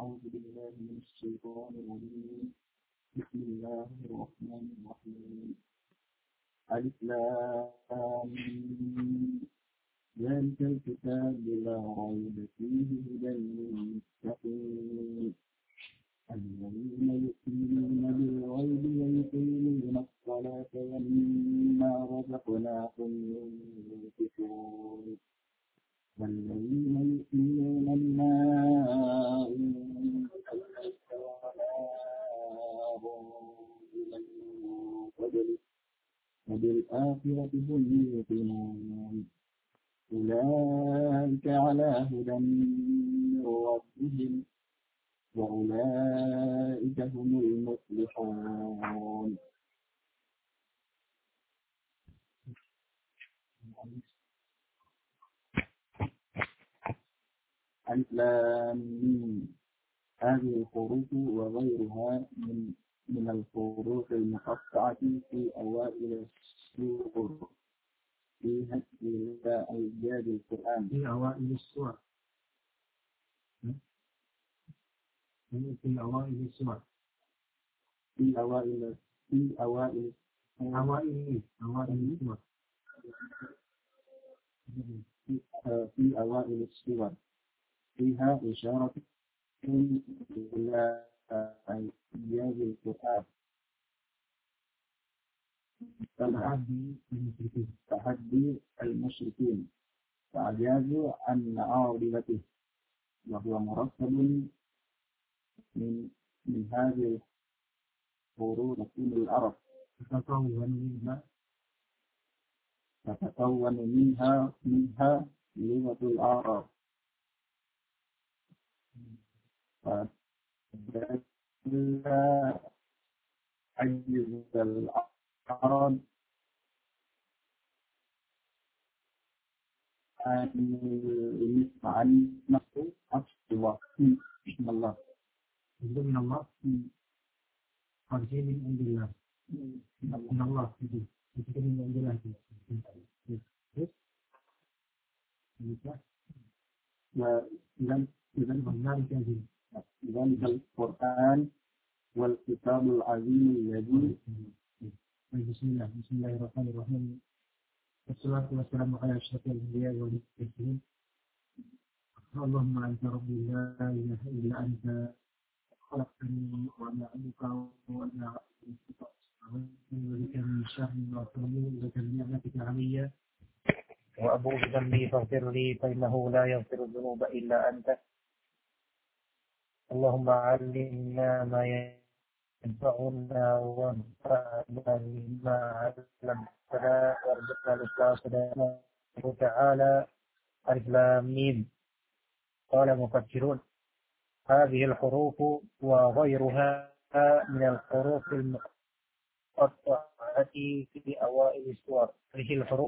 أعوذ بالله من الشيطان الرجيم. بسم الله الرحمن الرحيم. ألف لام ميم. ذلك الكتاب لا ريب فيه هدى للمتقين الذين يؤمنون بالغيب ويقيمون الصلاة ومما رزقناهم ينفقون والذين يؤمنون بما أنزل إليك وما أنزل من قبلك وبالآخرة هم يوقنون أولئك على هدى من ربهم وأولئك هم المفلحون. ألف لام ميم. هذه الحروف وغيرها من الحروف المقطعة في أوائل السور فيها إلى إيجاد القرآن. في أوائل السور. في أوائل السور. في أوائل السور. في أوائل السور فيها إشارة إلى إيجاد القرآن. تحدي المشركين فأجازوا عن معارضته وهو مركب من هذه الحروف من العرب تتكون منها لغة العرب فدل عجز العرب عن نفسه الله بسم الله من الله من عند الله من الله من عند الله ذلك القرآن والكتاب العظيم الذي بسم الله الرحمن الرحيم والصلاة والسلام على أشرف الأنبياء والمرسلين اللهم أنت ربي لا إله إلا أنت خلقتني وأنا عبدك وأنا عبدك بك من شر ما تملك لك بنعمتك علي وأبوء بذنبي فاغفر لي فإنه لا يغفر الذنوب إلا أنت اللهم علمنا ما ينفعنا وانفعنا بما علمتنا وارزقنا الإخلاص تعالى. ألف لام ميم. قال المفسرون هذه الحروف وغيرها من الحروف المقطعة في أوائل السور. هذه الحروف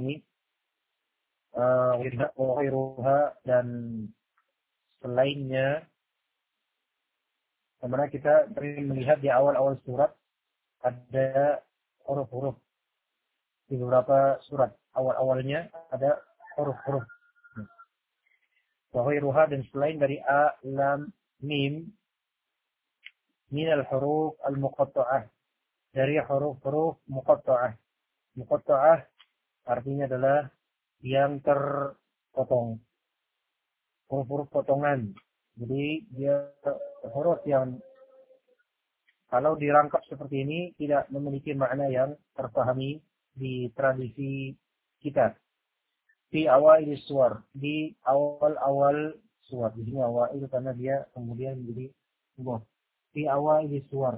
وغيرها dan selainnya, karena kita sering melihat di awal-awal surat ada huruf-huruf di beberapa surat awal-awalnya ada huruf-huruf. Wahairuha dan selain dari a, lam, mim min al-huruf al-muqatta'ah, dari huruf-huruf muqatta'ah. Muqatta'ah artinya adalah yang terpotong, huruf-huruf potongan. Jadi dia huruf yang kalau dirangkap seperti ini tidak memiliki makna yang terpahami di tradisi kita. Di awal suar, di awal-awal suar. Di sini awal itu karena dia kemudian menjadi sebuah. Di awal suar.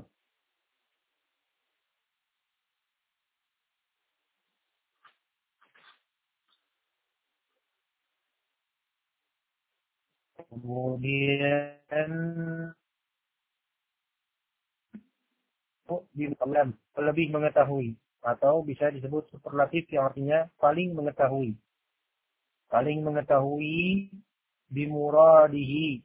Kemudian di alam, lebih mengetahui, atau bisa disebut superlatif yang artinya paling mengetahui. Paling mengetahui bimuradihi.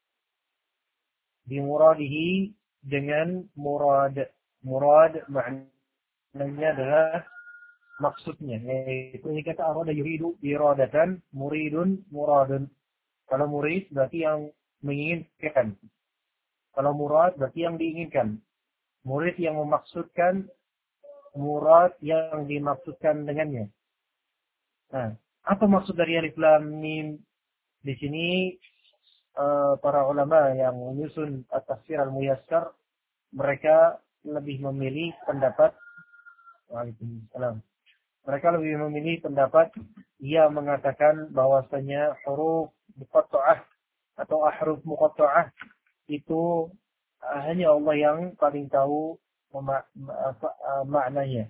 Bimuradihi dengan murad. Murad maknanya adalah maksudnya. Yaitu ini kata arada yuridu iradatan, muridun muradun. Kalau murid berarti yang menginginkan. Kalau murad berarti yang diinginkan. Murid yang memaksudkan murad yang dimaksudkan dengannya. Nah, apa maksud dari alif lam mim? Di sini para ulama yang menyusun at-tafsir al-muyassar, mereka lebih memilih pendapat Waalaikumsalam. Mereka lebih memilih pendapat yang mengatakan bahwasanya huruf muqatta'ah atau ahruf muqatta'ah itu hanya Allah yang paling tahu maknanya.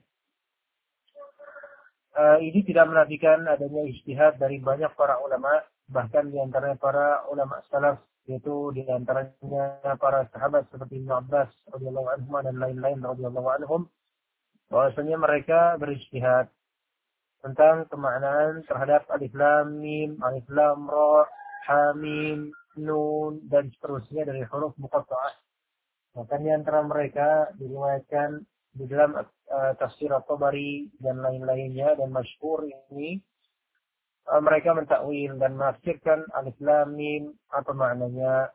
Ini tidak menafikan adanya ijtihad dari banyak para ulama, bahkan di antaranya para ulama salaf, yaitu di antaranya para sahabat seperti Ibnu Abbas radhiyallahu anhum dan lain-lain radhiyallahu anhum, bahwasanya mereka berijtihad tentang kemaknaan terhadap alif lam mim, alif lam ra, ha mim, nun dan seterusnya dari huruf muqatta'ah. Maka di antara mereka diriwayatkan di dalam tafsir At-Tabari dan lain-lainnya dan masyhur ini mereka mentakwil dan menafsirkan alif lam mim apa maknanya.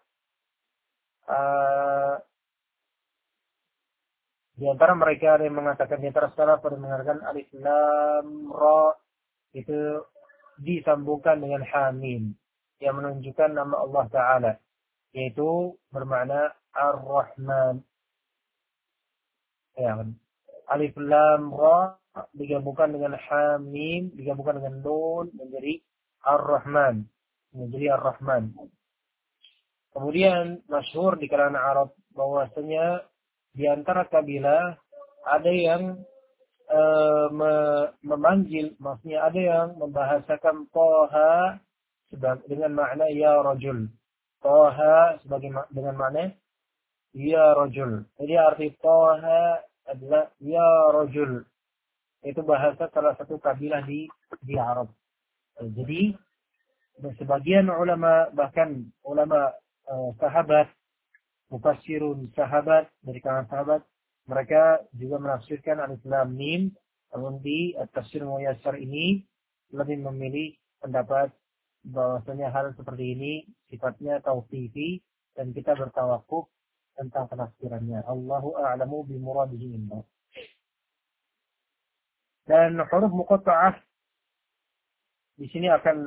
Di antara mereka ada yang mengatakan, di antara salaf ada yang mengatakan alif lam ra itu disambungkan dengan ha mim yang menunjukkan nama Allah Ta'ala, yaitu bermakna Ar-Rahman. Ya, alif lam ra digabungkan dengan ha mim digabungkan dengan nun menjadi Ar-Rahman, menjadi Ar-Rahman. Kemudian masyhur di kalangan Arab bahwasanya di antara kabilah ada yang memanggil, maksudnya ada yang membahasakan Toha dengan makna ya rajul. Toha dengan makna ya rajul. Jadi arti Toha adalah ya rajul. Itu bahasa salah satu kabilah di Arab. Jadi sebagian ulama, bahkan ulama sahabat, mufassirun sahabat, dari kalangan sahabat, mereka juga menafsirkan alif lam mim. Namun di tafsir muyassar ini lebih memilih pendapat bahwasanya hal seperti ini sifatnya tauqifi dan kita bertawakuf tentang penafsirannya. Allahu a'lamu bi muradihi minna. Dan huruf muqatta'ah di sini akan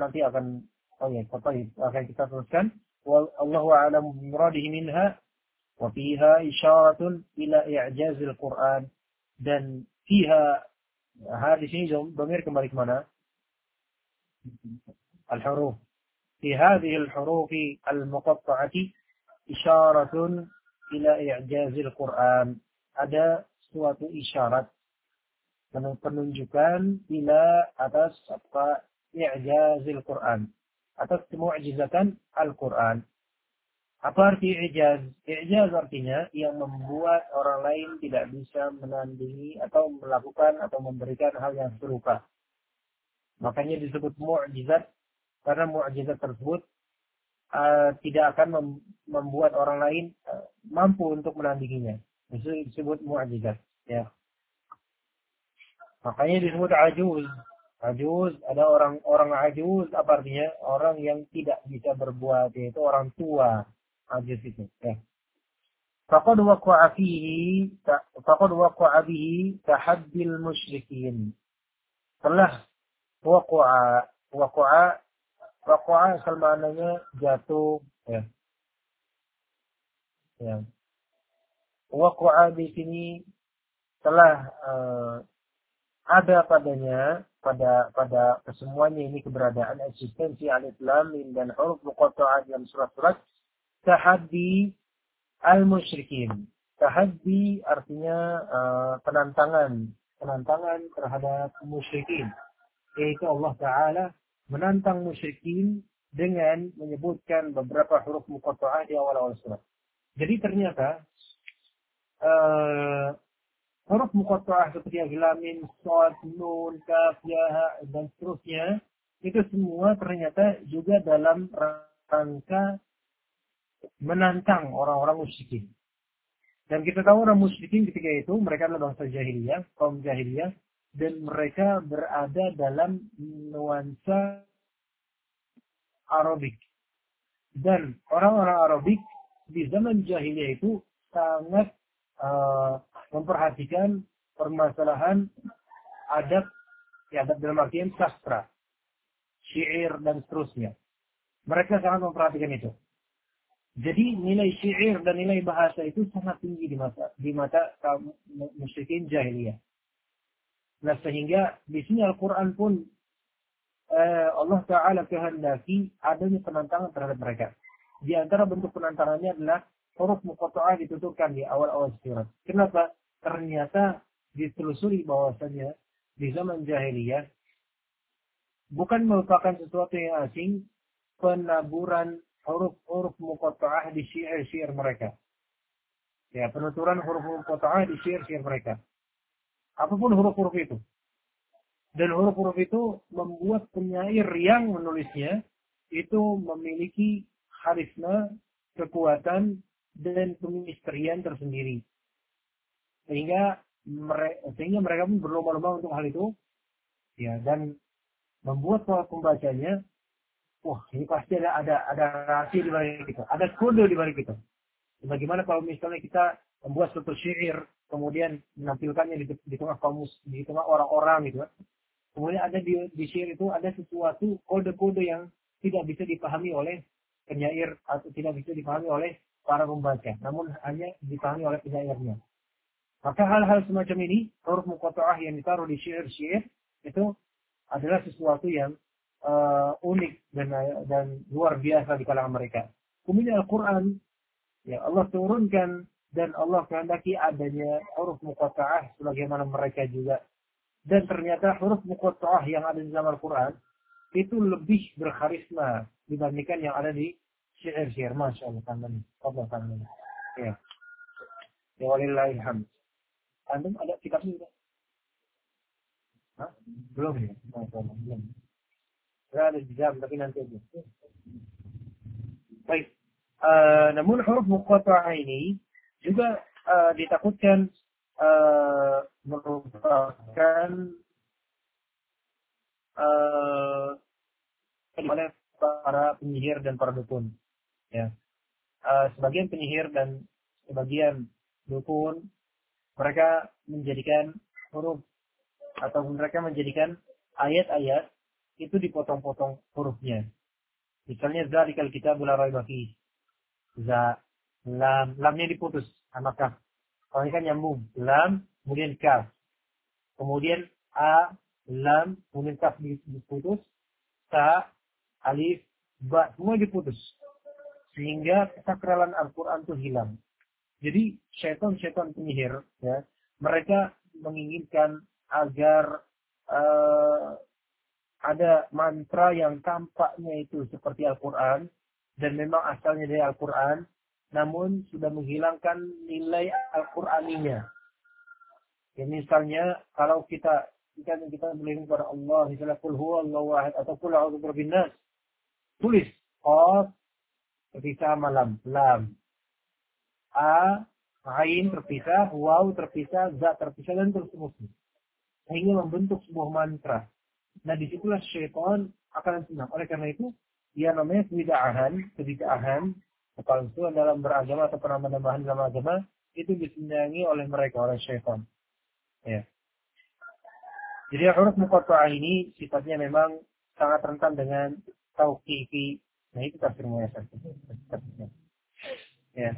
kita teruskan. Wallahu a'lamu bi muradihi minha. وفيها إشارة إلى إعجاز القرآن. Dan fiha, di sini dhamir kembali ke mana? Al-huruf. Fi hadhihi al-huruf al-muqatta'ati isyaratun ila i'jaz al-Qur'an. Ada suatu isyarat penunjukan ila atas i'jaz al-Qur'an, atas kemu'jizatan Al-Qur'an. Apa arti i'jaz? I'jaz artinya yang membuat orang lain tidak bisa menandingi atau melakukan atau memberikan hal yang serupa. Makanya disebut mu'jizat, karena mu'jizat tersebut tidak akan membuat orang lain mampu untuk menandinginya. Itu disebut mu'jizat. Ya. Makanya disebut ajuz. Ajuz, ada orang ajuz, apa artinya? Orang yang tidak bisa berbuat, yaitu orang tua. Ajuz itu. Ya. Faqad waqa'a bihi tahaddil musyrikin. Telah waqa'a asal maknanya jatuh, ya. Ya. Waqa'a di sini telah ada padanya pada kesemuanya ini keberadaan eksistensi alif lam mim dan huruf muqatta'ah dalam surat-surat tahaddi al-musyrikin. Tahaddi artinya penantangan terhadap musyrikin. Yaitu Allah Ta'ala menantang musyrikin dengan menyebutkan beberapa huruf muqatta'ah di awal-awal surat. Jadi ternyata huruf muqatta'ah seperti alif lam mim, shad, nun, kaf, ya dan seterusnya itu semua ternyata juga dalam rangka menantang orang-orang musyrikin. Dan kita tahu orang musyrikin ketika itu mereka adalah bangsa jahiliyah, kaum jahiliyah, dan mereka berada dalam nuansa Arabik. Dan orang-orang Arabik di zaman jahiliyah itu sangat memperhatikan permasalahan adab, ya adab dalam artian sastra, syair dan seterusnya. Mereka sangat memperhatikan itu. Jadi nilai syair dan nilai bahasa itu sangat tinggi di mata kaum musyrikin jahiliyah. Nah sehingga di sini Al-Quran pun Allah Ta'ala kehendaki adanya penentangan terhadap mereka. Di antara bentuk penentangannya adalah huruf muqatta'ah ditutupkan di awal-awal surat. Kenapa? Ternyata ditelusuri bahwasanya di zaman jahiliyah bukan merupakan sesuatu yang asing penaburan huruf-huruf muqatta'ah di syair-syair mereka. Ya, penuturan huruf muqatta'ah di syair-syair mereka. Apapun huruf-huruf itu. Dan huruf-huruf itu membuat penyair yang menulisnya itu memiliki karisma, kekuatan, dan kemisterian tersendiri. Sehingga mereka pun berlomba-lomba untuk hal itu. Ya, dan membuat para pembacanya, wah ini pasti ada rahasia di balik itu, ada kode di balik itu. Bagaimana kalau misalnya kita membuat suatu syair, kemudian menampilkannya di tengah di tengah orang-orang gitu. Kemudian ada di syair itu ada sesuatu kode-kode yang tidak bisa dipahami oleh penyair atau tidak bisa dipahami oleh para pembaca, namun hanya dipahami oleh penyairnya. Maka hal-hal semacam ini, huruf muqatta'ah yang ditaruh di syair-syair itu adalah sesuatu yang unik dan luar biasa di kalangan mereka. Kemudian Al-Quran, ya Allah turunkan dan Allah kehendaki adanya huruf muqatta'ah sebagaimana mereka juga. Dan ternyata huruf muqatta'ah yang ada di dalam Al-Quran itu lebih berkarisma dibandingkan yang ada di syair-syair. Masya Allah, tangan. Allah tangan. Ya. Ya walillahilhamd. Antum ada kitabnya juga? Hah? Belum ya? Masya Allah, belum. Saya ada di jam, tapi nanti aja. Baik. Namun huruf muqatta'ah ini juga ditakutkan merupakan oleh para penyihir dan para dukun. Ya. Sebagian penyihir dan sebagian dukun mereka menjadikan huruf atau mereka menjadikan ayat-ayat itu dipotong-potong hurufnya. Misalnya zalikal kitabul la raiba fihi. Lamnya diputus sama kaf. Kalau ini kan nyambung. Lam, kemudian kaf. Kemudian a, lam, kemudian kaf diputus. Ta, alif, ba, semua diputus. Sehingga kesakralan Al-Quran itu hilang. Jadi syaitan-syaitan penyihir, ya, mereka menginginkan agar ada mantra yang tampaknya itu seperti Al-Quran dan memang asalnya dari Al-Quran, namun sudah menghilangkan nilai Al-Quraninya. Ya, misalnya kalau kita berlindung kepada Allah, misalnya qul huwallahu ahad atau qul a'udzu birabbin nas, tulis qaf terpisah malam, lam, a, ain terpisah, waw terpisah, za terpisah dan terus-terusnya. Sehingga membentuk sebuah mantra. Nah disitulah syaitan akan senang. Oleh karena itu, dia namanya kebid'ahan, kepalsuan dalam beragama atau penambahan dalam agama, itu disenangi oleh mereka, oleh syaitan. Ya. Jadi huruf muqatta'ah ini sifatnya memang sangat rentan dengan tauqifi. Nah itu tafsir muyassar. Ya.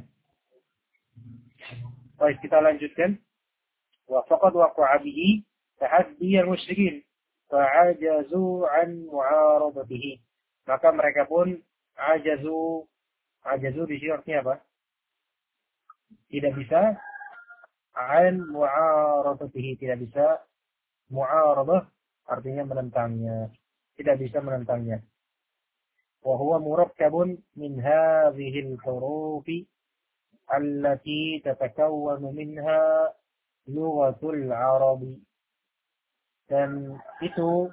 Baik, kita lanjutkan. Wa faqad waqa'a bihi tahaddi al-musyrikin fa'ajazu an mu'aradatihi. Maka mereka pun ajazu di sini artinya apa? Tidak bisa an mu'aradatihi, tidak bisa mu'aradah artinya menentangnya, tidak bisa menentangnya. Wa huwa murakkabun min hadhihi al-hurufi allati tatakawwanu minha lughatul arabi. Dan itu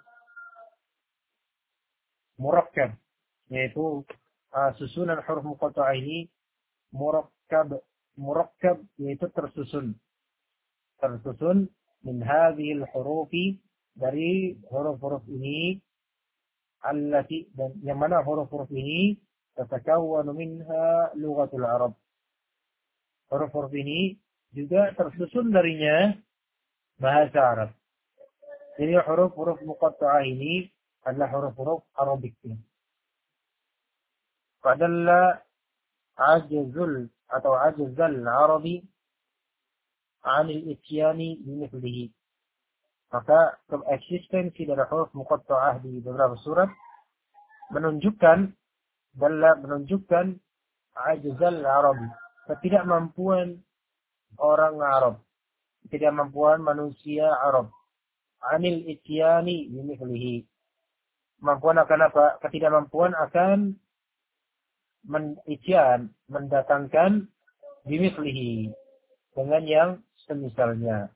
murakkab, yaitu susunan huruf muqatta'ah ini murakkab yaitu tersusun min hadhil hurufi, dari huruf-huruf ini, allati, dan yang mana huruf-huruf ini tatakawwanu minha lughatul arab, Huruf-huruf ini juga tersusun darinya bahasa Arab. Jadi huruf-huruf muqatta'ah ini adalah huruf-huruf Arabik. Fadalla ajzul atau ajzal Arabi 'anil ityani bimithlihi. Maka eksistensi dari huruf muqatta'ah di beberapa surat menunjukkan ajzal Arabi, ketidakmampuan orang Arab, ketidakmampuan manusia Arab, 'anil ityani bimithlihi. Kemampuan akan apa? Ketidakmampuan akan mendatangkan bimithlihi, dengan yang semisalnya.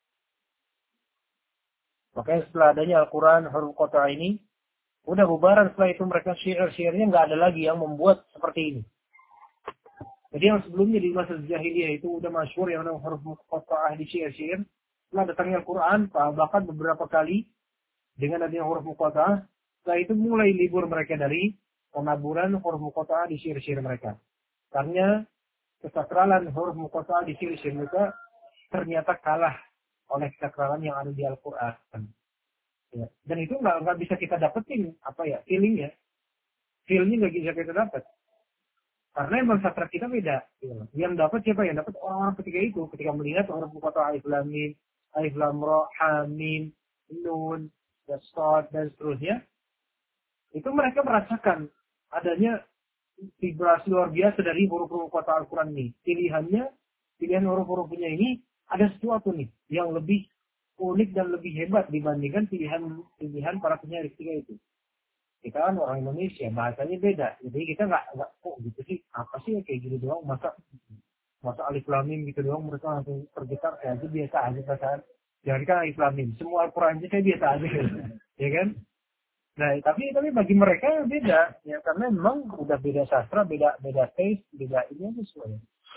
Makanya setelah adanya Al-Quran huruf muqatta'ah ini, udah bubaran. Setelah itu mereka syair-syairnya nggak ada lagi yang membuat seperti ini. Jadi yang sebelumnya di masa jahiliyah itu udah masyhur yang namanya huruf muqatta'ah di syair-syair. Setelah datangnya Al-Quran, bahkan beberapa kali dengan adanya huruf muqatta'ah, setelah itu mulai libur mereka dari penaburan huruf muqatta'ah di syair-syair mereka. Karena kesakralan huruf muqatta'ah di syair-syair mereka ternyata kalah oleh kesakralan yang ada di Al-Quran. Ya. Dan itu nggak bisa kita dapetin feelingnya. Feelnya nggak bisa kita dapat. Karena emang sastra kita beda. Ya. Yang dapat siapa? Yang dapat orang ketika melihat huruf muqatta'ah alif lam mim, alif lam ra, ha mim, nun, shad dan seterusnya. Itu mereka merasakan adanya vibrasi luar biasa dari huruf-huruf muqatta'ah Al-Quran ini. Pilihan huruf-hurufnya ini ada sesuatu nih yang lebih unik dan lebih hebat dibandingkan pilihan para penyair ketika itu. Kita kan orang Indonesia, bahasanya beda. Jadi kita nggak gitu sih. Apa sih kayak gitu doang? Masa alif lam mim gitu doang mereka langsung tergetar aja, biasa aja perasaan. Jangan kan alif lam mim, semua Al-Quran aja saya biasa aja. Ya kan? Nah, tapi bagi mereka beda, ya karena memang udah beda sastra, beda taste, beda ini sesuai.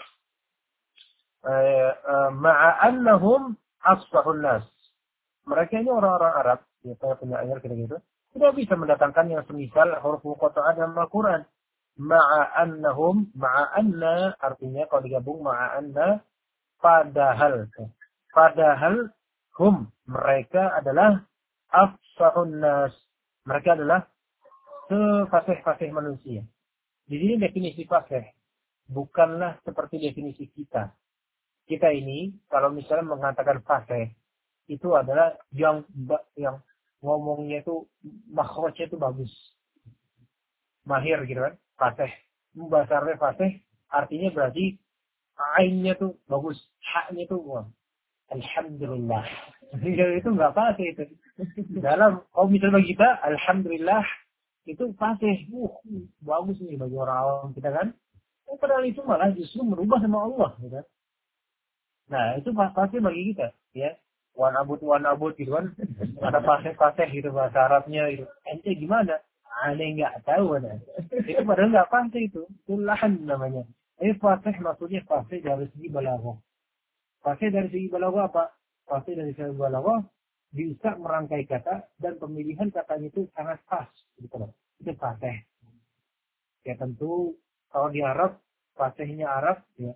Ma'annahum asfahun nas. Mereka ini orang-orang Arab, ya saya punya ayat kayak gitu. Tidak bisa mendatangkan yang semisal huruf muqatta'ah dalam Al-Quran. Ma'anna artinya kalau digabung ma'anna padahal mereka adalah afsahun nas. Mereka adalah sefasih-fasih manusia. Di sini definisi fasih bukanlah seperti definisi kita. Kita ini kalau misalnya mengatakan fasih itu adalah yang ngomongnya itu makhrajnya itu bagus. Mahir gitu kan, fasih. Bahasanya fasih artinya berarti ainnya tuh bagus, haknya tuh wah, alhamdulillah. Itu enggak fasih itu. Kalau misalnya bagi kita alhamdulillah itu fasih. Bagus nih bagi orang awam kita kan. Padahal itu malah justru merubah sama Allah gitu kan. Nah, itu fasih bagi kita, ya. Wan abud gitu kan. Ada fasih gitu bahasa Arabnya gitu. Ente gimana? Aneh nggak tahu ada. Itu padahal nggak fasih itu. Itu lahan namanya. Fasih maksudnya fasih dari segi balaghah. Fasih dari segi balaghah apa? Fasih dari segi balaghah bisa merangkai kata dan pemilihan katanya itu sangat pas gitu loh. Itu fasih. Ya tentu kalau di Arab, fasihnya Arab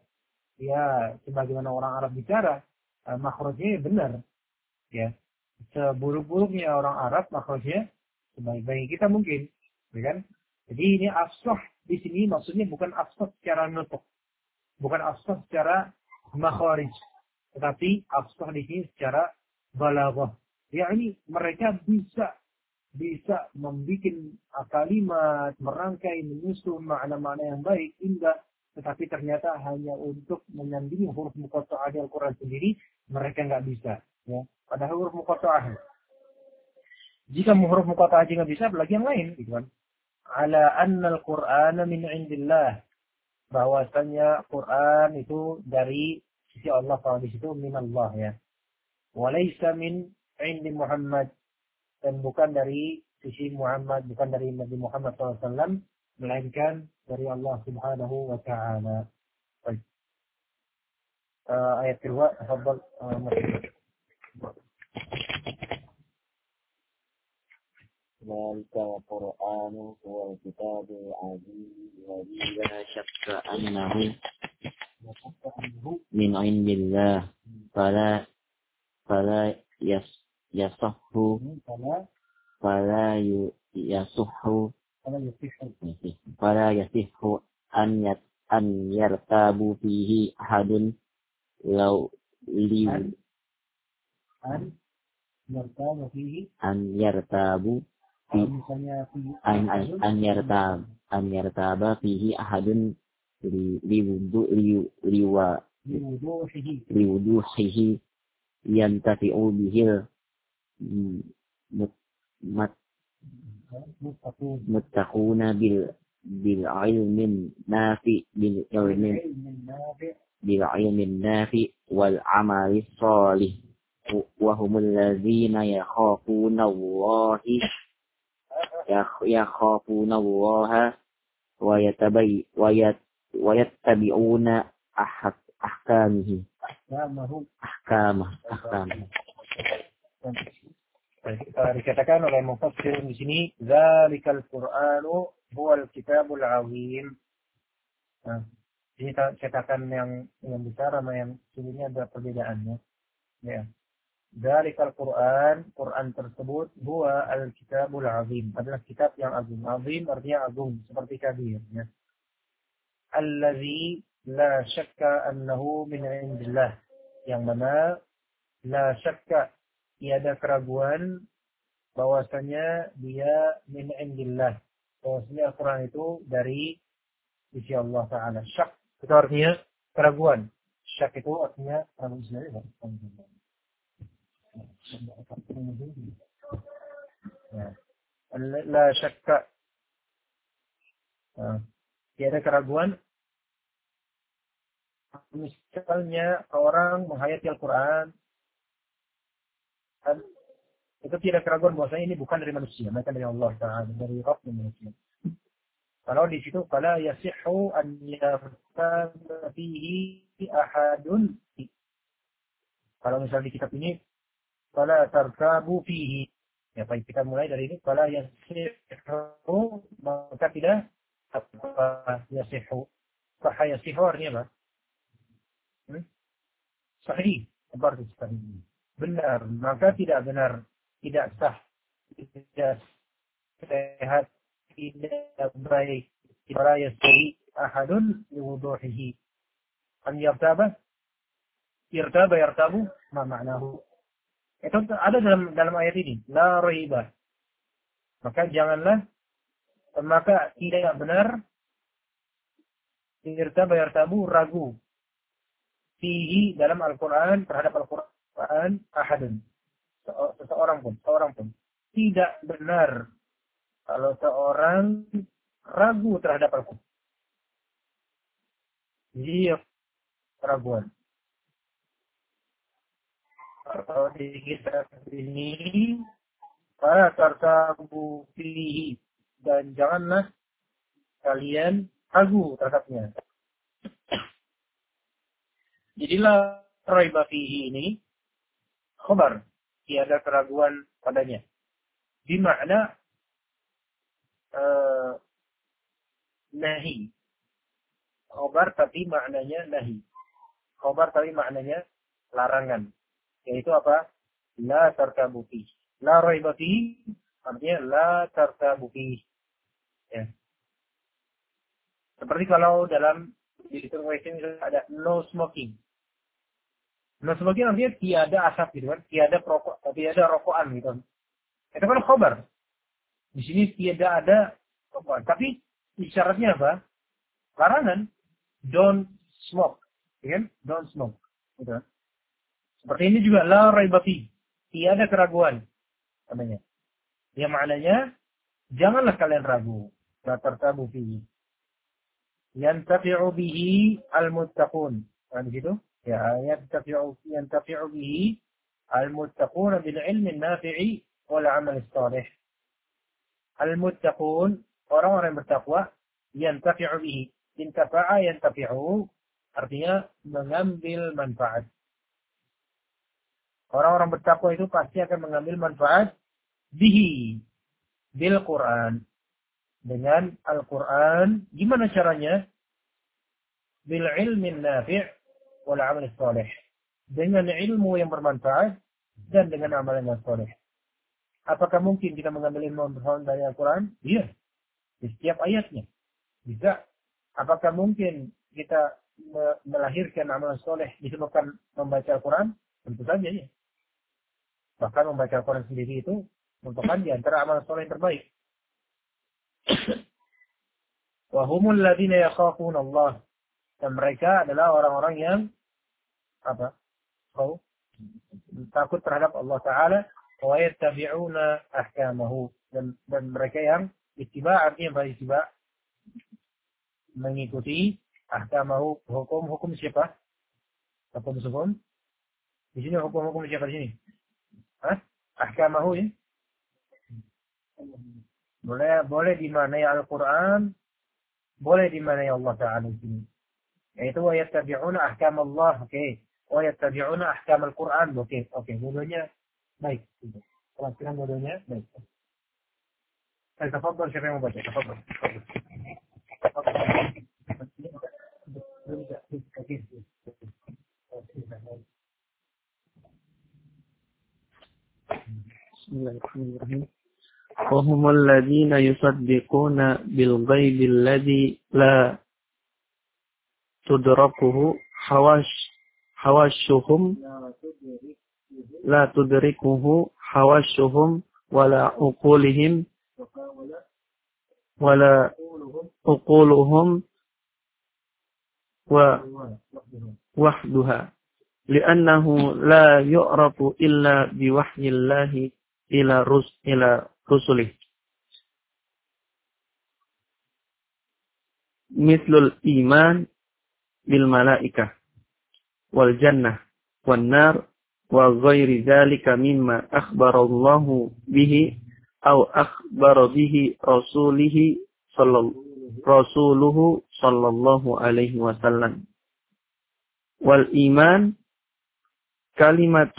ya sebagaimana orang Arab bicara, makhrajnya benar, ya. Seburuk-buruknya orang Arab, makhrajnya sebaik-baik kita mungkin, ya kan? Jadi ini afsah di sini maksudnya bukan afsah secara nutuk, bukan afsah secara makhraj, tetapi afsah di sini secara balaghah. Ya ini mereka bisa membuat kalimat, merangkai, menyusun makna-makna yang baik, indah. Tetapi ternyata hanya untuk menyandingi huruf muqatta'ah di Al-Quran sendiri, mereka nggak bisa. Ya. Padahal huruf muqatta'ah. Jika huruf muqatta'ah aja nggak bisa, apalagi yang lain. Gitu kan. Ala anna al-Qur'ana min indillah. Bahwasanya Quran itu dari sisi Allah. Kalau di situ min Allah ya. Walaysa min indi Muhammad. Dan bukan dari sisi Muhammad, bukan dari Nabi Muhammad SAW. Melainkan dari Allah Subhanahu wa Ta'ala. Baik. Ayat kedua, tafadhal ذلك القرآن هو الكتاب العزيز الذي لا شك أنه min indillah fala yasahhu fala yasihhu an yartabu fihi ahadun law li an yartabu an yartaba fihi ahadun liwuduhihi yantafi'u bihil muttaquna bil ilmin nafi wal amali shalih wa humul ladzina yakhafuna Allaha wa yattabi'una ahkamihi. Dikatakan oleh mufassir di sini, "Dzalikal Qur'anu huwal kitabul azim." Nah, ini cetakan yang besar sama yang sebelumnya ada perbedaannya. Ya. Dzalikal Qur'an tersebut huwa al-kitabul azim, adalah kitab yang agung. Azim artinya agung, seperti kabir, ya. Allazi la syakka annahu min indillah, yang mana la syakka, tiada keraguan bahwasanya dia min indillah, bahwasanya Al-Quran itu dari sisi Allah Ta'ala. Syak itu artinya keraguan. Syak itu artinya la syakka, tiada keraguan. Misalnya orang menghayati Al-Quran, itu tidak keraguan bahwasanya ini bukan dari manusia, melainkan dari Allah Ta'ala, dari Rabb manusia. Kalau di situ fala yasihhu an yartaba fihi ahadun. Kalau misalnya di kitab ini fala tartabu fihi. Ya, baik, kita mulai dari ini fala yasihhu, maka tidak apa yasihhu. Sahha yasihhu artinya apa? Sahih, seperti sahih. Benar, maka tidak benar, tidak sah, tidak sehat, tidak baik. Fala yasihhu ahadun liwuduhihi. An yartabu, ma maknahu. Itu ada dalam ayat ini, la raiba. Maka tidak benar, yartabu ragu. Fihi dalam Al-Quran, terhadap Al-Quran, ahadun, seorang pun tidak benar kalau seorang ragu terhadap Al-Quran. Jadi keraguan. Kalau di kitab ini fala tartabu fihi, dan janganlah kalian ragu terhadapnya. Jadilah raiba fihi ini khabar, tiada keraguan padanya. Di makna nahi. Khabar tapi maknanya nahi. Khabar tapi maknanya larangan. Yaitu apa? La tartabu fihi. La raiba fihi artinya la tartabu fihi. Ya. Seperti kalau dalam di tulisan ada no smoking. No smoking artinya tiada asap gitu kan, tiada rokokan gitu. Itu kan khabar. Di sini tiada ada rokokan. Tapi isyaratnya apa? Larangan. Don't smoke. Ya kan? Don't smoke. Gitu. Seperti ini juga la raiba fi. Tiada keraguan. Namanya. Yang maknanya janganlah kalian ragu. La tartabu fihi. Yantafi'u bihi al-muttaqun. Kan gitu? Ya, yantafi'u bihi al-muttaqun bil ilmi nafi'i wal 'amal salih. Al-muttaqun, orang-orang yang bertakwa, yantafi'u bihi. Intafa'a yantafi'u artinya mengambil manfaat. Orang-orang bertakwa itu pasti akan mengambil manfaat bihi, bil Quran, dengan Al-Quran. Gimana caranya? Bil ilmin nafi', wal amal salih. Dengan ilmu yang bermanfaat dan dengan amalan yang saleh. Apakah mungkin kita mengambil ilmu dari Al-Quran? Iya. Di setiap ayatnya. Bisa. Apakah mungkin kita melahirkan amalan soleh disebabkan membaca Al-Quran? Tentu saja ya. Bahkan membaca Al-Quran sendiri itu merupakan di antara amalan soleh yang terbaik. Wahumul ladina yakhafuna Allah. Dan mereka adalah orang-orang yang takut terhadap Allah Ta'ala. Wa yattabi'una ahkamahu. Dan mereka yang ittiba' artinya berittiba' mengikuti ahkamahu, hukum siapa? Hukum. Di sini hukum siapa di sini? Ahkamahu ya. Boleh dimanai Al-Quran, boleh dimanai Allah Ta'ala di sini. Yaitu wa yattabi'una ahkam Allah, oke. Wa yattabi'una ahkam Al-Quran, oke. Bodohnya baik. Penafsiran bodohnya baik. Tafadhal, siapa yang mau baca? Tafadhal. Bismillahirrahmanirrahim. وهم الذين يصدقون بالغيب الذي لا تدركه حواشهم ولا عقولهم وحدها لأنه لا يعرف إلا بوحي الله إلى رسله مثل الإيمان بالملائكة والجنة والنار وغير ذلك مما أخبر الله به أو أخبر به رسوله صلى الله عليه وسلم. والإيمان كلمة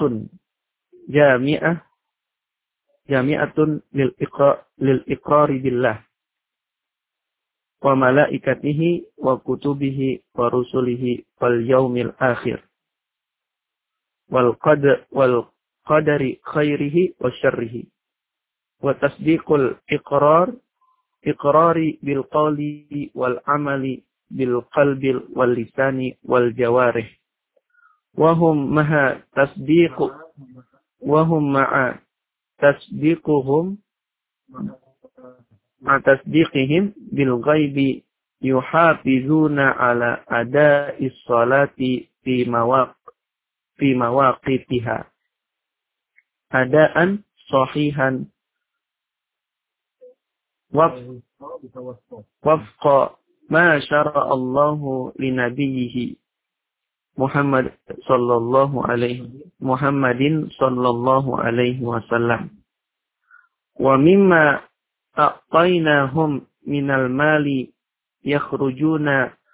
جامعة للإقرار بالله وملائكته وكتبه ورسله واليوم الآخر والقدر خيره وشره وتصديق الإقرار بالقول والعمل بالقلب واللسان والجوارح وهم مع تصديقهم بالغيب يحافظون على أداء الصلاة في مواقفها أداء صحيحا وفق ما شرع الله لنبيه محمد صلى الله عليه وسلم ومما أعطيناهم من المال يخرجون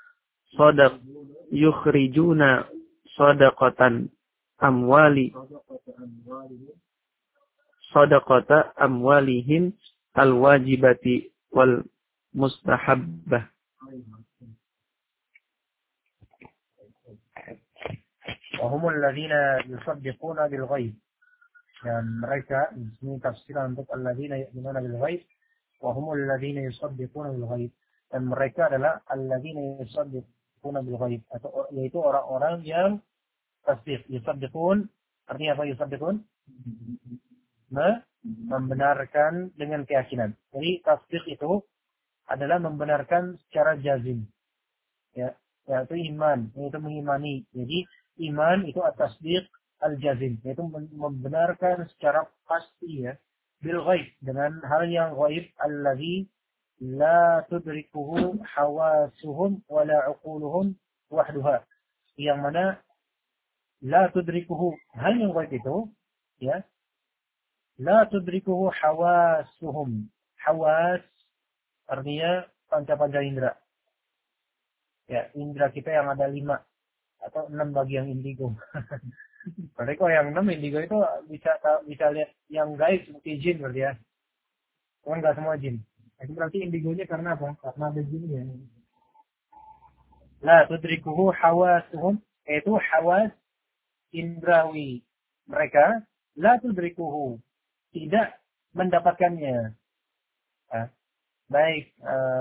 صدقة أموالهم الواجبة والمستحبة. وهم الذين يصدقون بالغيب. Dan mereka ini tafsiran untuk alladzina yu'minuna bil ghaib wa humul ladzina yusaddiquna bil ghaib. Dan mereka adalah alladzina yusaddiquna bil ghaib, atau yaitu orang-orang yang tasdiq. Yusaddiqun artinya apa? Yusaddiqun membenarkan dengan keyakinan. Jadi tasdiq itu adalah membenarkan secara jazim. Ya, yaitu iman, yaitu mengimani. Jadi iman itu at-tasdiq al-jazim, yaitu membenarkan secara pasti ya, bil ghaib, dengan hal yang ghaib, alladzi la tudrikuhu hawasuhum wala uquluhum wahduha, yang mana la tudrikuhu, hal yang ghaib itu ya, la tudrikuhu hawasuhum. Hawas artinya panca-panca indera. Ya, indera kita yang ada 5 atau 6 bagi yang indigo. Berarti kalau yang 6 indigo itu bisa lihat yang gaib seperti jin berarti ya. Cuman nggak semua jin. Itu berarti indigonya karena apa? Karena ada jinnya. La tudrikuhu hawasuhum yaitu hawas indrawi mereka, la tudrikuhu, tidak mendapatkannya. Baik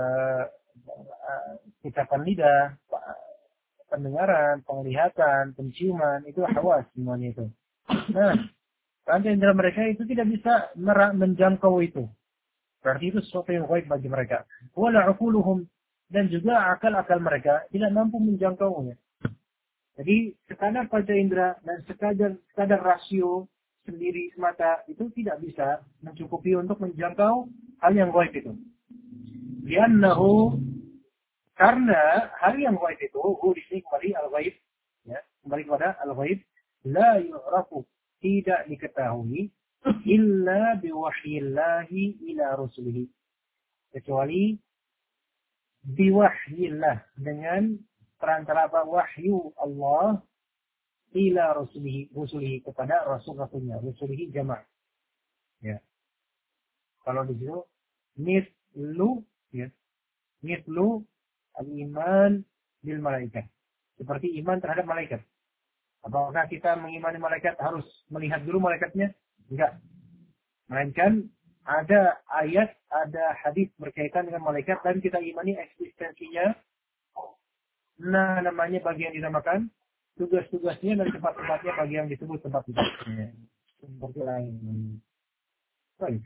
ucapan lidah, pendengaran, penglihatan, penciuman, itu hawas semuanya itu. Nah, panca indera mereka itu tidak bisa menjangkau itu. Berarti itu sesuatu yang gaib bagi mereka. Wala uquluhum, dan juga akal-akal mereka tidak mampu menjangkaunya. Jadi sekadar panca indera dan sekadar rasio sendiri semata itu tidak bisa mencukupi untuk menjangkau hal yang gaib itu. Liannahu, karena hal yang gaib itu, di sini kembali al-gaib, ya, kembali kepada al-gaib, la yu'rafu, tidak diketahui, illa biwahyillahi ila rusulihi, kecuali biwahyillah, dengan perantara wahyu Allah ila rusulihi kepada rasul-rasulnya, rusulihi jama'. Ya. Kalau di situ mislu, ya, mislu al-iman bil malaikat, seperti iman terhadap malaikat. Apakah kita mengimani malaikat harus melihat dulu malaikatnya? Enggak. Melainkan ada ayat, ada hadis berkaitan dengan malaikat dan kita imani eksistensinya. Nah, namanya bagi yang dinamakan, tugas-tugasnya dan tempat-tempatnya bagi yang disebut tempat-tempatnya. Seperti lain. Baik.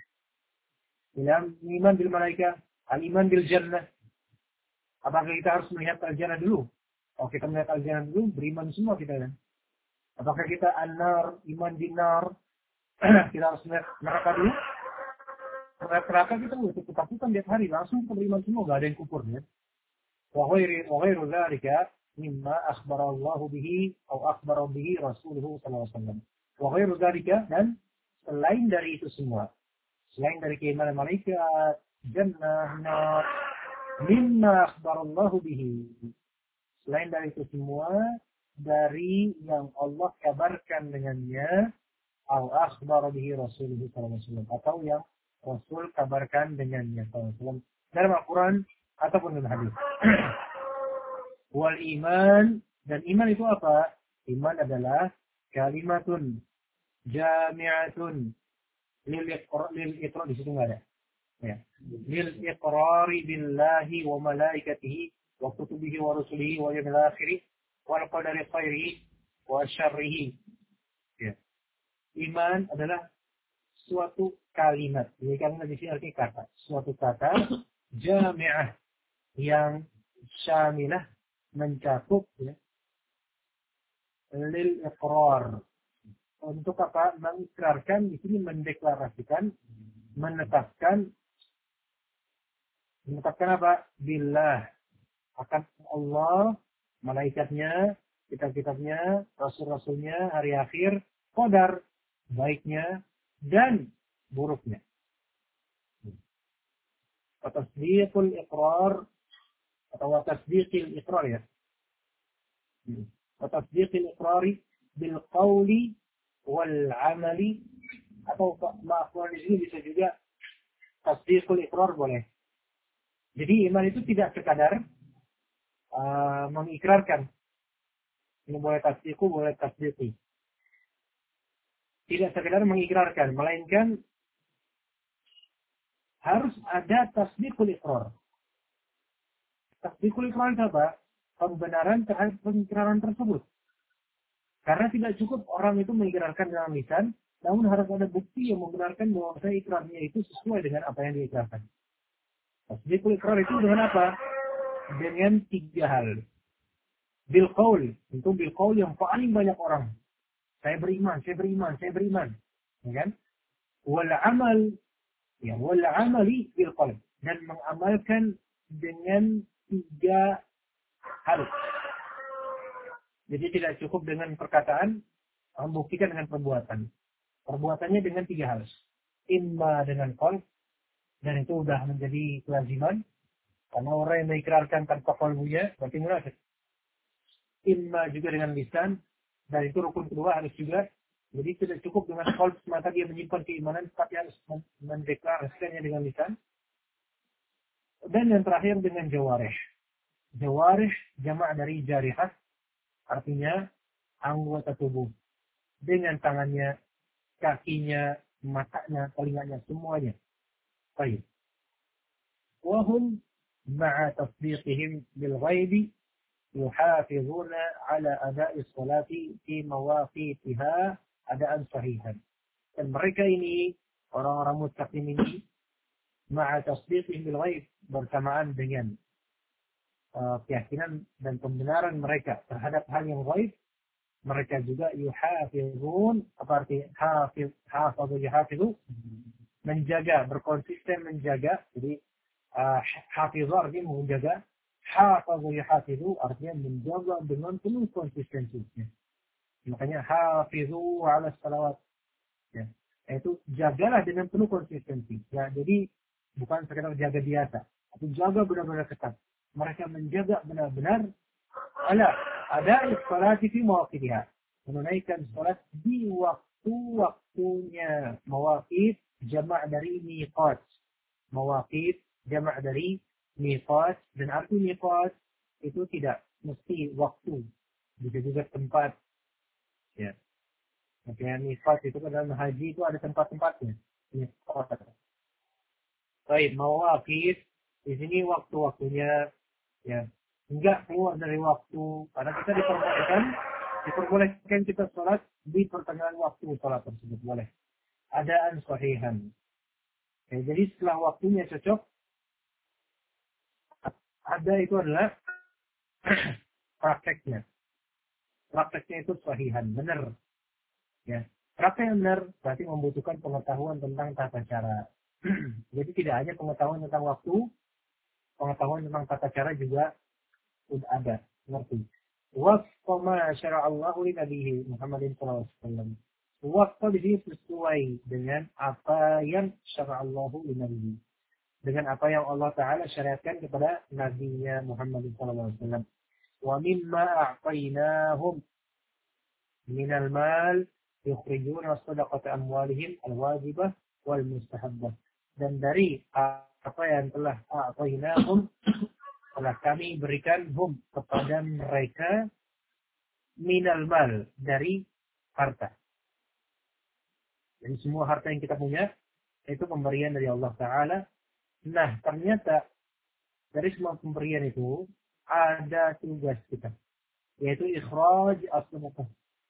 Iman bil malaikat, al-iman bil jannah. Apakah kita harus melihat al-jannah dulu? Kalau kita melihat al-jannah dulu, beriman semua kita kan? Apakah kita an-nar, iman bin-nar, kita harus melihat neraka dulu? Melihat neraka kita itu ketakutan tiap hari, langsung kita beriman semua, gak ada yang kufur ya. Wa ghairu dzalika mimma akhbara Allah bihi atau akhbara bihi Rasulullah sallallahu alaihi wasallam. Wa ghairu dzalika, dan selain dari itu semua, selain dari keimanan malaikat, jannah, nar, mimma akhbara Allah bihi, selain dari itu semua, dari yang Allah kabarkan dengannya, atau akhbara bihi Rasulullah sallallahu alaihi wasallam, atau yang Rasul kabarkan dengannya sallallahu alaihi wasallam dalam Al-Quran ataupun dalam hadis. Wal iman, dan iman itu apa? Iman adalah kalimatun jami'atun lil iqrar, di situ enggak ada. Ya. Lil iqrari billahi wa malaikatihi wa kutubihi wa rusulihi wa yawmil akhir wal qadari khairihi wa syarrihi. Ya. Iman adalah suatu kalimat. Jadi kalimat di sini artinya kata. Suatu kata jami'ah yang syamilah, mencakup, ya, lil iqrar. Untuk apa? Mengikrarkan, di sini mendeklarasikan, menetapkan apa? Billah, akan Allah, malaikatnya, kitab-kitabnya, rasul-rasulnya, hari akhir, qadar, baiknya dan buruknya. Tasdiqul iqrar atau tasdiqil iqrar, ya. Tasdiqil iqrari bil qawli wal amali, atau maafkan di sini bisa juga tasdiqul iqrar boleh. Jadi iman itu tidak sekadar mengikrarkan. Ini boleh tasdiqu, boleh tasdiqi. Tidak sekadar mengikrarkan, melainkan harus ada tasdiqul iqrar. Tasdiqul iqrar itu apa? Pembenaran terhadap pengikraran tersebut. Karena tidak cukup orang itu mengikrarkan dengan lisan, namun harus ada bukti yang membenarkan bahwa ikrarnya itu sesuai dengan apa yang diikrarkan. Tasdiqul iqrar itu dengan apa? Dengan 3 hal. Bil qaul, itu bil qaul yang paling banyak orang. Saya beriman, saya beriman, saya beriman. Ya kan? Wal amal, ya, wal amali bil qalb, dan mengamalkan dengan 3 hal. Jadi tidak cukup dengan perkataan, membuktikan dengan perbuatan. Perbuatannya dengan 3 hal. Imma dengan qalb, dan itu sudah menjadi kelaziman, karena orang yang mengikrarkan tanpa qalbunya berarti munafik. Imma juga dengan lisan, dan itu rukun kedua harus juga. Jadi tidak cukup dengan qalb semata dia menyimpan keimanan, tapi harus mendeklarasikannya dengan lisan. Dan yang terakhir dengan jawarih. Jawarih jamak dari jarihah, artinya anggota tubuh. Dengan tangannya, kakinya, matanya, telinganya, semuanya. Baik. Wahum ma'a tasdiqihim bil ghaibi yuhafizuna ala ada'i salati fi mawaqitiha adaan sahihan. Dan mereka ini, orang-orang mustaqim ini, ma'a tasdiqihim bil ghaib, bersamaan dengan keyakinan dan pembenaran mereka terhadap hal yang gaib, mereka juga yuhafizun, apa arti hafizu, menjaga, berkonsisten menjaga. Jadi hafizu artinya menjaga, hafizu artinya menjaga dengan penuh konsistensinya. Makanya hafizu ala salawat, ya, yaitu jagalah dengan penuh konsistensi. Ya, jadi bukan sekedar jaga biasa, tapi jaga benar-benar ketat. Mereka menjaga benar-benar ada salati fi mawaqitiha, menunaikan salat di waktu-waktunya. Mawaqit jamak dari miqat. Mawaqit jamak dari miqat, dan arti miqat itu tidak mesti waktu, bisa juga tempat. Ya. Makanya miqat itu dalam haji itu ada tempat-tempatnya. Miqat. Baik, mawaqit di sini waktu-waktunya, ya, enggak keluar dari waktu, karena kita diperbolehkan kita sholat di pertengahan waktu sholat tersebut, boleh. Adaan sahihan. Ya, jadi setelah waktunya cocok, ada itu adalah prakteknya. Prakteknya itu sahihan, benar. Ya, praktek yang benar berarti membutuhkan pengetahuan tentang tata cara. Jadi tidak hanya pengetahuan tentang waktu, pengetahuan tentang tata cara juga sudah ada, ngerti. Wafqa ma syara'allahu li nabihi Muhammadin sallallahu alaihi wasallam. Wafqa di sini sesuai dengan apa yang syara'allahu li nabihi, dengan apa yang Allah Ta'ala syariatkan kepada nabinya Muhammadin sallallahu alaihi wasallam. Wa mimma a'tainahum minal mal yukhrijuna sadaqata amwalihim al-wajibah wal mustahabbah. Dan dari apa yang telah a'tainahum, telah kami berikan hum kepada mereka, minal mal, dari harta. Jadi semua harta yang kita punya itu pemberian dari Allah Ta'ala. Nah, ternyata dari semua pemberian itu ada tugas kita, yaitu ikhraj as-sadaqah.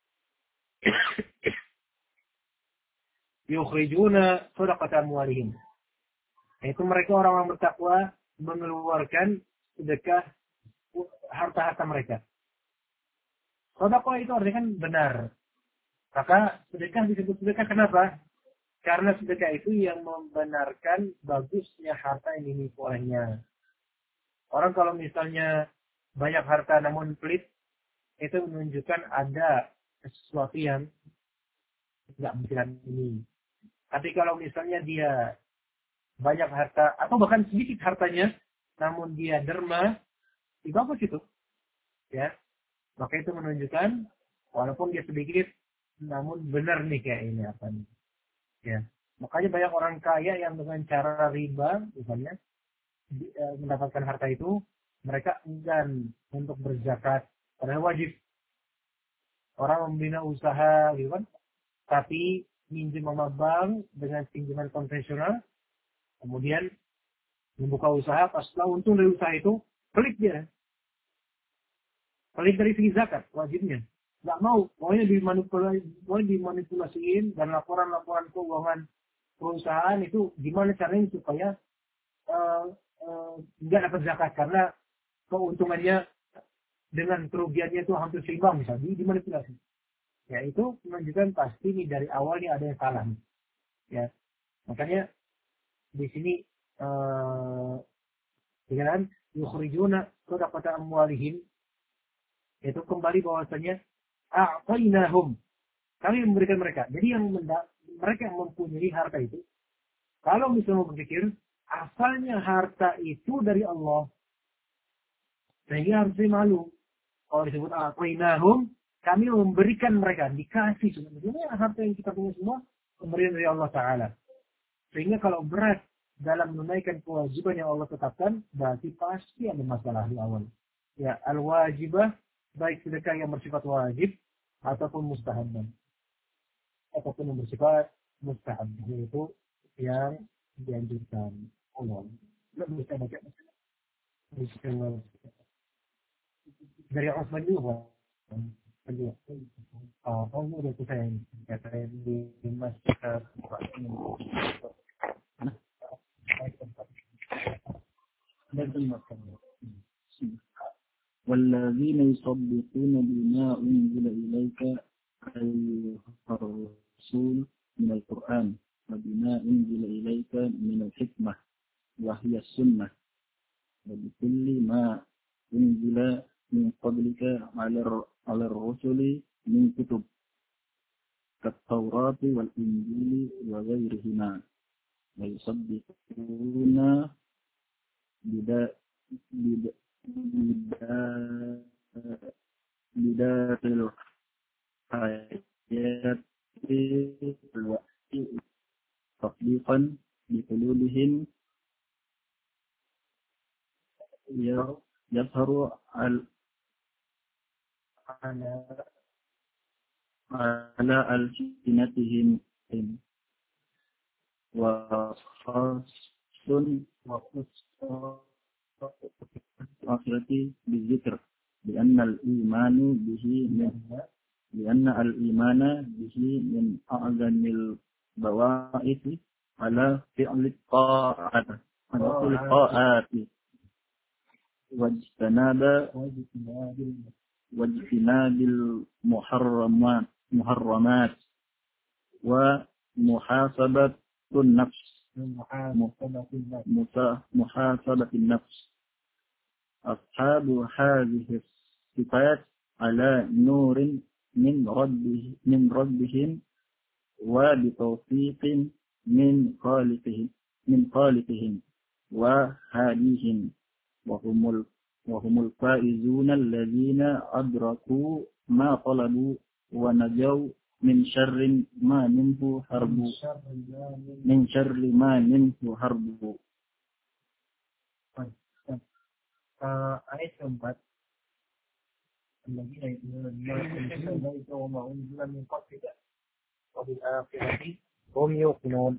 Yukhrijuna sadaqata amwalihim. Itu mereka orang-orang bertakwa mengeluarkan sedekah harta-harta mereka. Sedekah itu artinya kan benar. Maka sedekah disebut sedekah kenapa? Karena sedekah itu yang membenarkan bagusnya harta yang dimiliki olehnya. Orang kalau misalnya banyak harta namun pelit, itu menunjukkan ada sesuatu yang tidak berjalan ini. Tapi kalau misalnya dia banyak harta, atau bahkan sedikit hartanya, namun dia derma, itu bagus itu. Ya. Maka itu menunjukkan, walaupun dia sedikit, namun benar nih kayak ini apa nih. Ya. Makanya banyak orang kaya yang dengan cara riba, misalnya, mendapatkan harta itu, mereka enggan untuk berzakat. Padahal wajib. Orang membina usaha, gitu kan, tapi minjem sama bank dengan pinjaman konvensional, kemudian membuka usaha, pas setelah untung dari usaha itu, pelit dia. Pelit dari segi zakat, wajibnya. Nggak mau, maunya dimanipulasiin, dan laporan-laporan keuangan perusahaan itu gimana caranya supaya nggak dapat zakat, karena keuntungannya dengan kerugiannya itu hampir seimbang, misalnya, dimanipulasi. Ya, itu menunjukkan pasti nih dari awalnya ada yang salah. Ya, makanya di sini dengan yukhrijuna sadaqata amwalihim, itu kembali bahwasanya a'tainahum, kami memberikan mereka. Jadi yang mereka yang mempunyai harta itu, kalau misalnya berpikir asalnya harta itu dari Allah, sehingga harus malu kalau disebut a'tainahum, kami memberikan mereka, dikasih sebenarnya harta yang kita punya semua pemberian dari Allah Ta'ala. Sehingga kalau berat dalam menunaikan kewajiban yang Allah tetapkan, berarti pasti ada masalah di awal. Ya, al-wajibah, baik sedekah yang bersifat wajib ataupun mustahaban. Ataupun yang bersifat mustahab, yaitu yang dianjurkan. Allah. Tidak bisa baca. Dari Osman juga. Oh, ini udah saya ini. Ya, saya di masjid ini. والذين يصدقون بما أنزل إليك أيها الرسول من القرآن وبما أنزل إليك من الحكمة وهي السنة وبكل ما أنزل من قبلك على الرسل من كتب كالتوراة والإنجيل وغيرهما ويصدقون بداية الحياة الوقت تطبيقا بقلوبهم يظهر على ألسنتهم وخاص الآخرة بالذكر لأن الإيمان به من أعظم البواعث على فعل الطاعات واجتناب المحرمات ومحاسبة النفس أصحاب هذه الصفات على نور من ربهم وبتوفيق من خالقهم وهاديهم وهم الفائزون الذين أدركوا ما طلبوا ونجوا من شر ما منه حرب. Ayat keempat. الذين يؤمنون بما أنزل إليك وما أنزل من قبلك وبالآخرة هم يوقنون.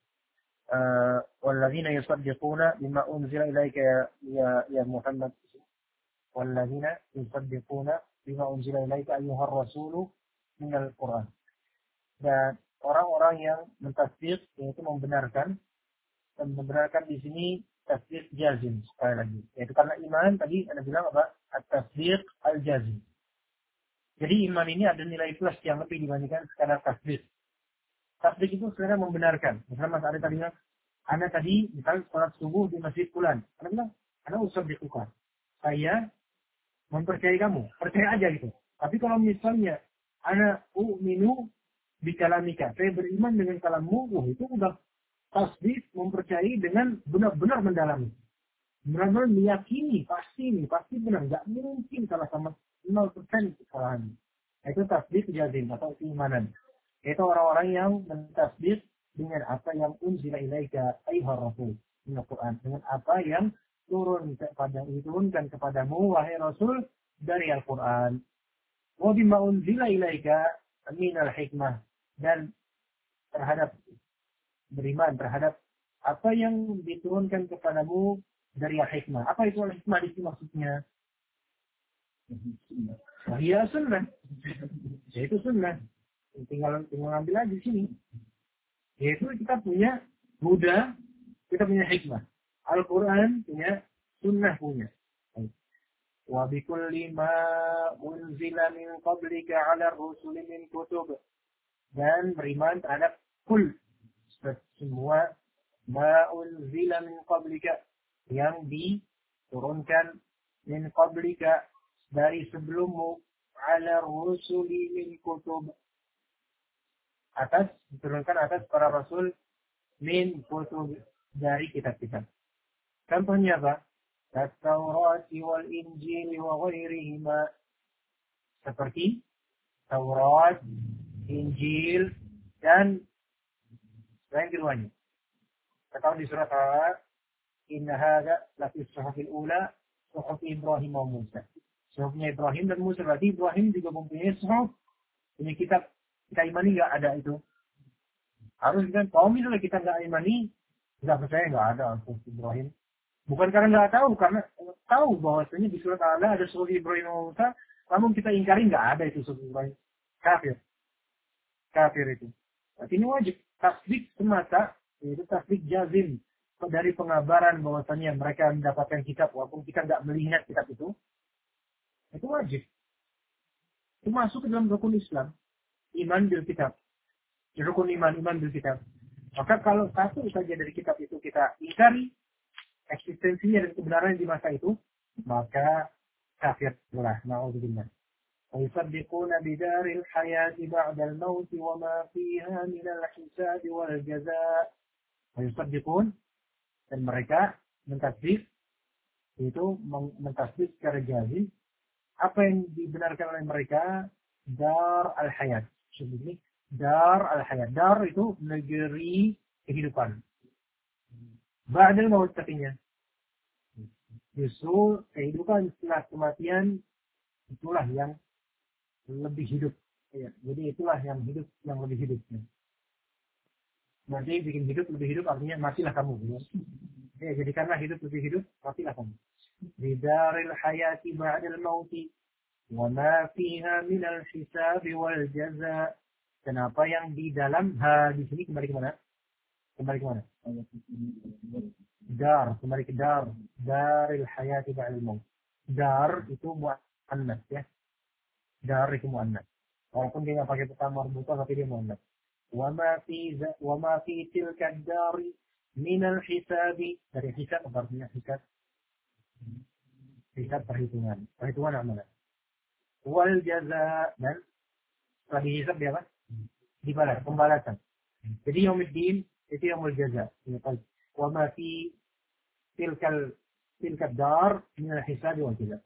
والذين يصدقون بما أنزل إليك يا محمد. والذين يصدقون بما أنزل إليك أيها الرسول من القرآن. Dan orang-orang yang mentasdiq, yaitu membenarkan, dan membenarkan di sini tasdiq jazim sekali lagi. Yaitu karena iman tadi Anda bilang apa? At-tasdiq al-jazim. Jadi iman ini ada nilai plus yang lebih dibandingkan sekadar tasdiq. Tasdiq itu sebenarnya membenarkan. Misalnya Mas Ari tadi bilang, Anda tadi misalnya sholat subuh di masjid Fulan. Anda bilang, Anda usaddiquka. Saya mempercayai kamu. Percaya aja gitu. Tapi kalau misalnya Anda u'minu bikalamika. Saya beriman dengan kalammu. Itu udah tasdiq, mempercayai dengan benar-benar mendalami. Benar-benar meyakini, pasti benar. Nggak mungkin salah sama 0% kesalahan. Itu tasdiq jazim atau keimanan. Itu orang-orang yang mentasdiq dengan apa yang unzila ilaika ayyuhar rasul min al-Qur'an, dengan apa yang diturunkan kepadamu wahai rasul dari Al-Qur'an. Wa bima unzila ilaika min al-hikmah, dan beriman terhadap apa yang diturunkan kepadamu dari al-hikmah. Apa itu al-hikmah di sini maksudnya? Ya sunnah. Yaitu sunnah. Tinggal ambil aja di sini. Yaitu kita punya Buddha, kita punya hikmah. Al-Quran punya, sunnah punya. Wa bikulli ma unzila min qablika ala rusuli min kutub. Dan beriman terhadap kul, semua ma unzila min qablika, yang diturunkan min qablika, dari sebelummu, ala rusuli min kutub, diturunkan atas para rasul, min kutub, dari kitab-kitab. Contohnya apa? At-Taurat wal Injil wa ghairihima, seperti Taurat, Injil, dan lain keduanya. Kata di surat Al-A'raf, inna hadza la fi suhufil ula, suhuf Ibrahim wa Musa. Suhufnya Ibrahim dan Musa. Berarti Ibrahim juga mempunyai suhuf, Ini kitab kita imani nggak ada itu. Harus kan kalau misalnya kita nggak imani, nggak percaya nggak ada surat Ibrahim. Bukan karena nggak tahu, karena tahu bahwasanya di surat Allah ada surat Ibrahim dan Musa, namun kita ingkari nggak ada itu surat Ibrahim. Kafir itu. Berarti ini wajib tasdik semata, yaitu tasdik jazim dari pengabaran bahwasanya mereka mendapatkan kitab walaupun kita nggak melihat kitab itu wajib. Itu masuk ke dalam rukun Islam, iman bil kitab. Rukun iman bil kitab. Maka kalau satu saja dari kitab itu kita ingkari eksistensinya dan kebenarannya di masa itu, maka kafir pula. Na'udzubillah. ويصدقون بدار الحياة بعد الموت وما فيها من الحساب والجزاء. ويصدقون, dan mereka mentasdik, itu mentasdik secara jazim apa yang dibenarkan oleh mereka, dar al-hayat. Sebetulnya dar al-hayat. Dar itu negeri kehidupan. Ba'dal maut katanya. Justru kehidupan setelah kematian itulah yang lebih hidup. Ya, jadi itulah yang hidup, yang lebih hidup. Ya. Berarti bikin hidup lebih hidup artinya matilah kamu. Ya, jadikanlah hidup lebih hidup, matilah kamu. Bidaril hayati ba'dal mauti wa ma fiha minal hisab wal jaza. Kenapa yang di dalam di sini kembali ke mana? Kembali ke mana? Dar, kembali ke dar. Daril hayati ba'dal maut. Dar itu muannas ya. Dar itu muannas. Walaupun dia nggak pakai kata marbuta tapi dia muannas. Wa ma fi tilka dari minal hisabi. Dari hisab apa artinya hisab? Hisab perhitungan. Perhitungan apa? Wal jaza, dan setelah dihisab dia apa? Dibalas, pembalasan. Jadi yaumuddin itu yaumul jaza. Wa ma fi tilka dar minal hisabi wal jaza.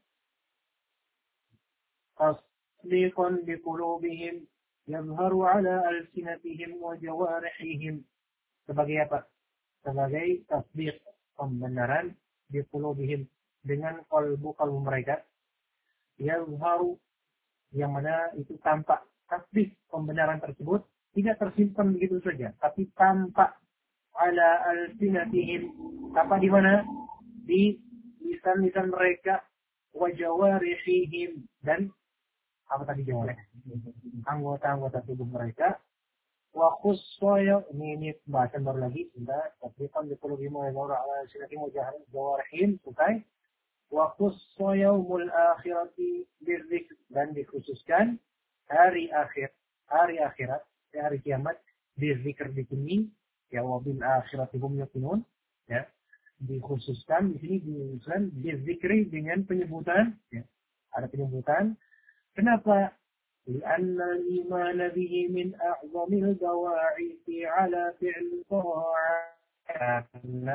تصديقا بقلوبهم يظهر على ألسنتهم وجوارحهم. Sebagai apa? Sebagai tasdiq, pembenaran biqulubihim, dengan kalbu mereka. Yazharu, yang mana itu tampak. Tasdiq, pembenaran tersebut tidak tersimpan begitu saja, tapi tampak ala alsinatihim. Tampak di mana? Di lisan-lisan mereka, wa jawarihim, dan apa tadi jawabannya? Anggota-anggota tubuh mereka. Wa khussaya, ini bahasan baru lagi. Sebentar. Tasdiqan bi qulubihim wa yazharu ala alsinatihim wa jawarihim. Selesai. Wa khussaya yaumul akhirati bidzikr, dan dikhususkan hari akhirat, hari kiamat, bidzikr di sini ya, wa bil akhirati hum yuqinun ya. Dikhususkan di sini disebutkan bidzikri dengan penyebutan ya. Ada penyebutan. Kenapa? Lianna al-iman bihi min a'zamil dawa'ithi ala fi'l ta'at.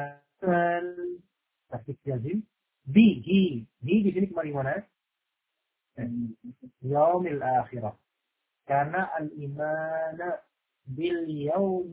Tasdik jazim. Bihi. Di sini kembali mana? Yaumil akhirah. Karena al-iman bil yaum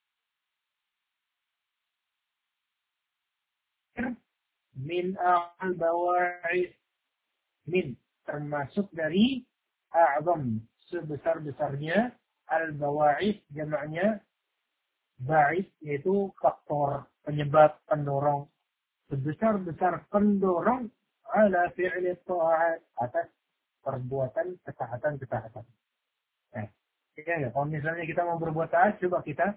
min al-bawa'ith, min termasuk dari a'zam, sebesar-besarnya, al-bawa'ith jamaknya ba'ith, yaitu faktor, penyebab, pendorong, sebesar-besar pendorong ala fi'li ta'at, atas perbuatan ketaatan. Ya, kalau misalnya kita mau berbuat taat, coba kita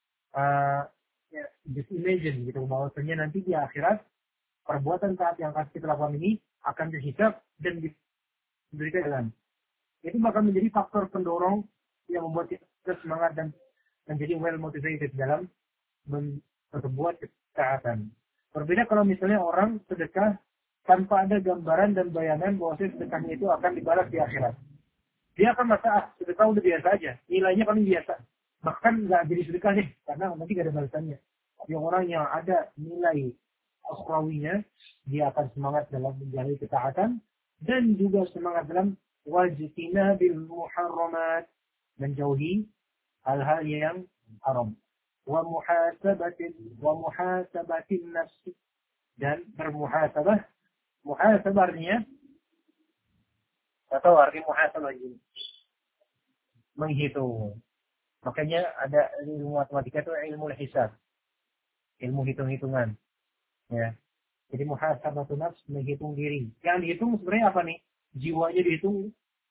just imagine gitu, bahwasanya nanti di akhirat perbuatan taat yang akan kita lakukan ini akan dihisab dan diberikan jalan. Itu bakal menjadi faktor pendorong yang membuat kita semangat dan menjadi well motivated dalam berbuat ketaatan. Berbeda kalau misalnya orang sedekah tanpa ada gambaran dan bayangan bahwa sedekahnya itu akan dibalas di akhirat. Dia akan merasa sedekah udah biasa aja, nilainya paling biasa. Bahkan nggak jadi sedekah deh, karena nanti nggak ada balasannya. Tapi orang yang ada nilai akhrawinya, dia akan semangat dalam menjalani ketaatan dan juga semangat dalam wajtinabil muharramat, menjauhi hal-hal yang haram. Wa muhasabatin nafsi, dan bermuhasabah. Muhasabahnya atau arti muhasabah ini menghitung. Makanya ada ilmu matematika itu ilmu hisab, ilmu hitung-hitungan. Ya. Jadi muhasabatun nafs, menghitung diri. Yang dihitung sebenarnya apa nih? Jiwanya dihitung,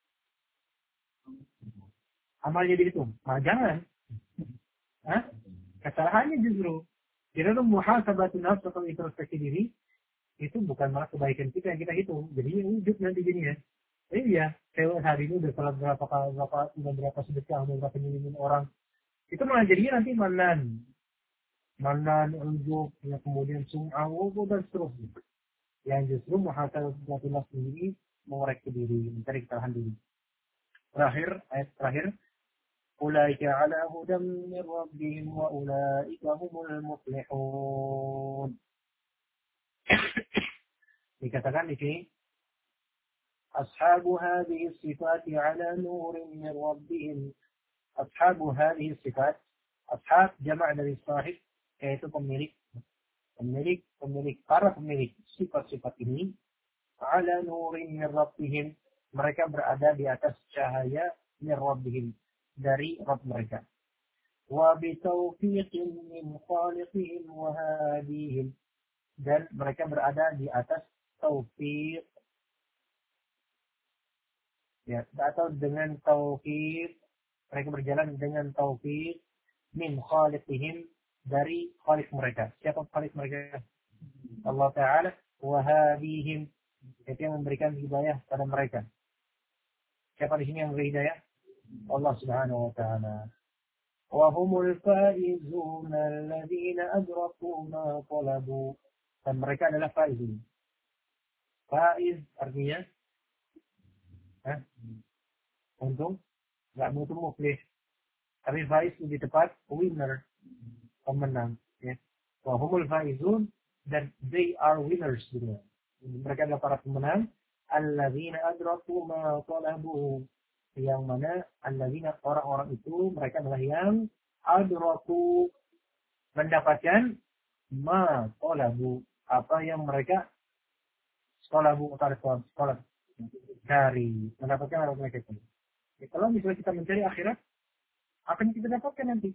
amalnya dihitung. Nah, jangan. Hah? Kesalahannya justru. Jadi itu muhasabatun nafs atau introspeksi diri itu bukan malah kebaikan kita yang kita hitung. Jadi wujud nanti jadinya. Iya, saya hari ini udah salah berapa sedekah, udah berapa nyelimin orang. Itu malah jadinya nanti manan, ujub, ya kemudian sum'ah, dan seterusnya. Yang justru muhasabah nafs sendiri mengoreksi diri, mencari kesalahan diri. Ayat terakhir. Ulaika ala hudam min rabbihim wa ulaika humul muflihun. Dikatakan di sini, ashabu hadhihi sifati ala nurin min rabbihim. Ashabu hadhihi sifat, ashab jama' dari sahib, yaitu pemilik, para pemilik sifat-sifat ini, ala nurin min rabbihim, mereka berada di atas cahaya min rabbihim, dari Rabb mereka. Wa bitaufiqin min khaliqihim wa hadihim, dan mereka berada di atas taufiq, ya, atau dengan taufiq, mereka berjalan dengan taufiq min khaliqihim, dari khaliq mereka. Siapa khaliq mereka? Allah Ta'ala. Wa hadihim, itu yang memberikan hidayah pada mereka. Siapa di sini yang memberi hidayah? Allah Subhanahu wa Ta'ala. Wa humul faizun alladhina adraku ma talabu, dan mereka adalah faizun. Faiz artinya untung, enggak mutu muflih. Tapi faiz lebih tepat winner, pemenang, ya. Wa humul faizun, dan they are winners gitu. Mereka adalah para pemenang, alladzina adraku ma talabu, yang mana alladzina, orang-orang itu mereka adalah yang adraku, mendapatkan ma talabu, apa yang mereka talabu, sekolah cari, mendapatkan apa mereka itu. Ya, kalau misalnya kita mencari akhirat, apa yang kita dapatkan nanti?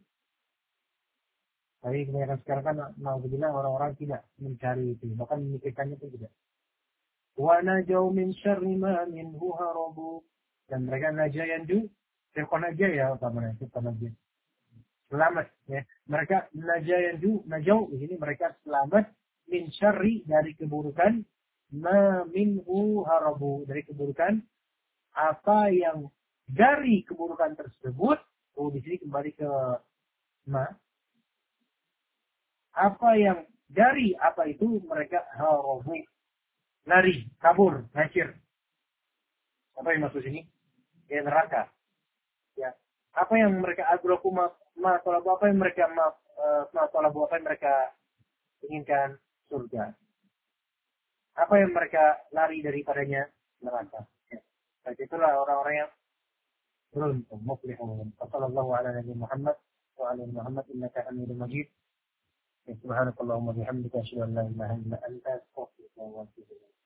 Tapi kebanyakan sekarang kan naudzubillah orang-orang tidak mencari itu, bahkan memikirkannya itu tidak. Wa najau min syarri ma minhu harabu, dan mereka najayandu, firqah najaya utamanya, firqah najaya. Selamat, ya. Mereka najayandu, najau di sini mereka selamat min syarri, dari keburukan, ma minhu harabu, dari keburukan apa yang dari keburukan tersebut. Di sini kembali ke ma. Apa yang dari apa itu mereka harabu, lari, kabur, hancur. Apa yang maksud sini? Ya, neraka. Ya. Apa yang mereka adraku ma talabu, apa yang mereka ma talabu, apa yang mereka inginkan? Surga. Apa yang mereka lari daripadanya? Neraka. Ya. Jadi itulah orang-orang yang beruntung, muflihun. Sallallahu ala nabi Muhammad wa ala Muhammad, innaka Hamidum Majid. Subhanakallahumma bihamdika, asyhadu an la ilaha illa anta, astaghfiruka wa atubu ilaik.